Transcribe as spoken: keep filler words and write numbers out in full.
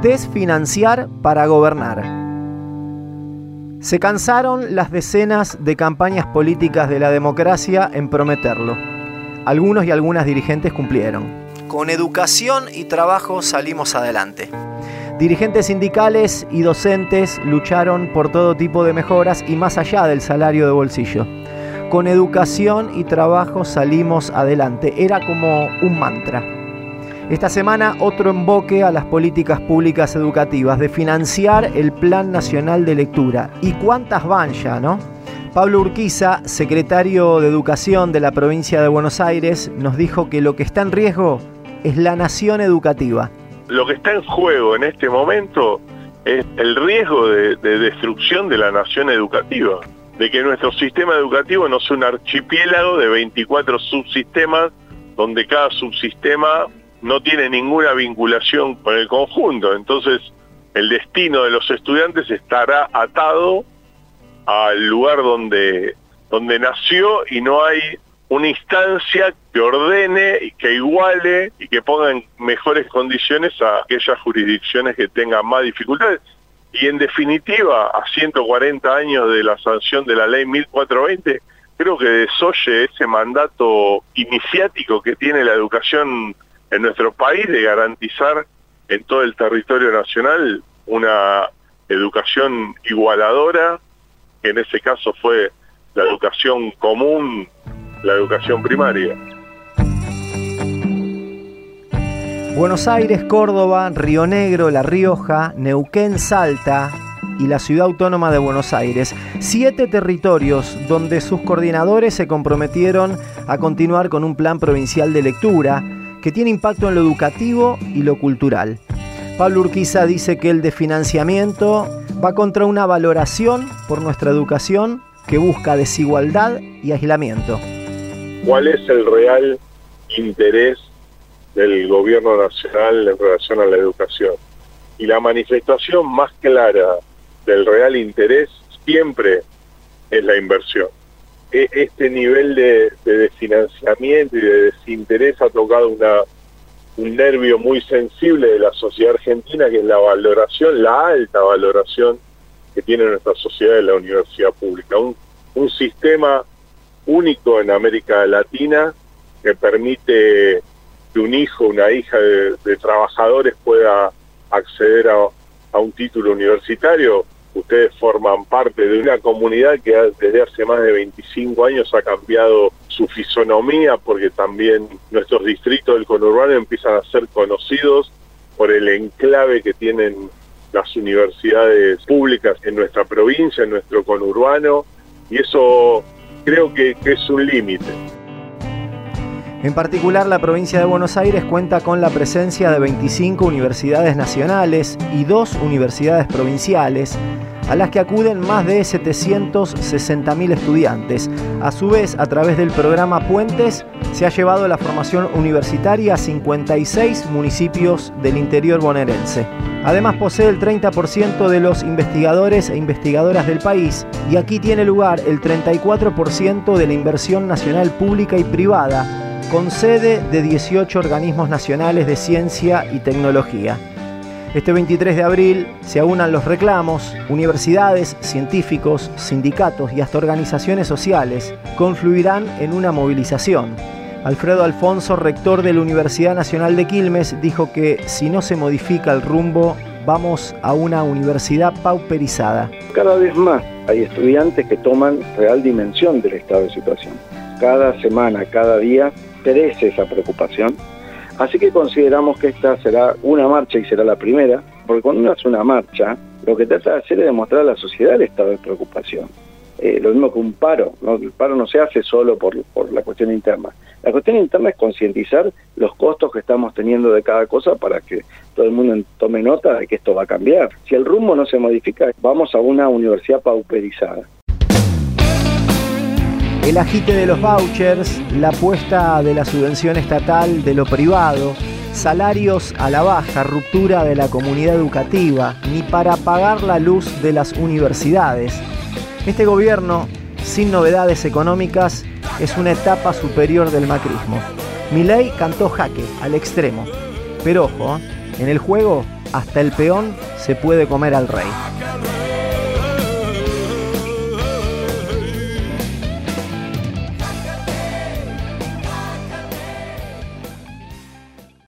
Desfinanciar para gobernar. Se cansaron las decenas de campañas políticas de la democracia en prometerlo. Algunos y algunas dirigentes cumplieron. Con educación y trabajo salimos adelante. Dirigentes sindicales y docentes lucharon por todo tipo de mejoras y más allá del salario de bolsillo. Con educación y trabajo salimos adelante. Era como un mantra. Esta semana otro emboque a las políticas públicas educativas de financiar el Plan Nacional de Lectura. ¿Y cuántas van ya, no? Pablo Urquiza, secretario de Educación de la provincia de Buenos Aires, nos dijo que lo que está en riesgo es la nación educativa. Lo que está en juego en este momento es el riesgo de, de destrucción de la nación educativa, de que nuestro sistema educativo no sea un archipiélago de veinticuatro subsistemas, donde cada subsistema no tiene ninguna vinculación con el conjunto. Entonces, el destino de los estudiantes estará atado al lugar donde, donde nació y no hay una instancia que ordene y que iguale y que ponga en mejores condiciones a aquellas jurisdicciones que tengan más dificultades. Y en definitiva, a ciento cuarenta años de la sanción de la ley mil cuatrocientos veinte, creo que desoye ese mandato iniciático que tiene la educación en nuestro país de garantizar en todo el territorio nacional una educación igualadora, que en ese caso fue la educación común, la educación primaria. Buenos Aires, Córdoba, Río Negro, La Rioja, Neuquén, Salta y la Ciudad Autónoma de Buenos Aires. Siete territorios donde sus coordinadores se comprometieron a continuar con un plan provincial de lectura que tiene impacto en lo educativo y lo cultural. Pablo Urquiza dice que el desfinanciamiento va contra una valoración por nuestra educación que busca desigualdad y aislamiento. ¿Cuál es el real interés del gobierno nacional en relación a la educación? Y la manifestación más clara del real interés siempre es la inversión. Este nivel de, de desfinanciamiento y de desinterés ha tocado una, un nervio muy sensible de la sociedad argentina, que es la valoración, la alta valoración que tiene nuestra sociedad de la universidad pública. Un, un sistema único en América Latina que permite que un hijo, una hija de, de trabajadores pueda acceder a, a un título universitario. Ustedes forman parte de una comunidad que desde hace más de veinticinco años ha cambiado su fisonomía, porque también nuestros distritos del conurbano empiezan a ser conocidos por el enclave que tienen las universidades públicas en nuestra provincia, en nuestro conurbano, y eso creo que, que es un límite. En particular, la provincia de Buenos Aires cuenta con la presencia de veinticinco universidades nacionales y dos universidades provinciales, a las que acuden más de setecientos sesenta mil estudiantes. A su vez, a través del programa Puentes, se ha llevado la formación universitaria a cincuenta y seis municipios del interior bonaerense. Además, posee el treinta por ciento de los investigadores e investigadoras del país, y aquí tiene lugar el treinta y cuatro por ciento de la inversión nacional pública y privada, con sede de dieciocho organismos nacionales de ciencia y tecnología. Este veintitrés de abril se aunan los reclamos. Universidades, científicos, sindicatos y hasta organizaciones sociales confluirán en una movilización. Alfredo Alfonso, rector de la Universidad Nacional de Quilmes, dijo que si no se modifica el rumbo, vamos a una universidad pauperizada. Cada vez más hay estudiantes que toman real dimensión del estado de situación. Cada semana, cada día, crece esa preocupación. Así que consideramos que esta será una marcha y será la primera, porque cuando uno hace una marcha, lo que trata de hacer es demostrar a la sociedad el estado de preocupación. Eh, lo mismo que un paro, ¿no? El paro no se hace solo por, por la cuestión interna. La cuestión interna es concientizar los costos que estamos teniendo de cada cosa para que todo el mundo tome nota de que esto va a cambiar. Si el rumbo no se modifica, vamos a una universidad pauperizada. El agite de los vouchers, la apuesta de la subvención estatal de lo privado, salarios a la baja, ruptura de la comunidad educativa, ni para pagar la luz de las universidades. Este gobierno, sin novedades económicas, es una etapa superior del macrismo. Milei cantó jaque al extremo. Pero ojo, en el juego hasta el peón se puede comer al rey.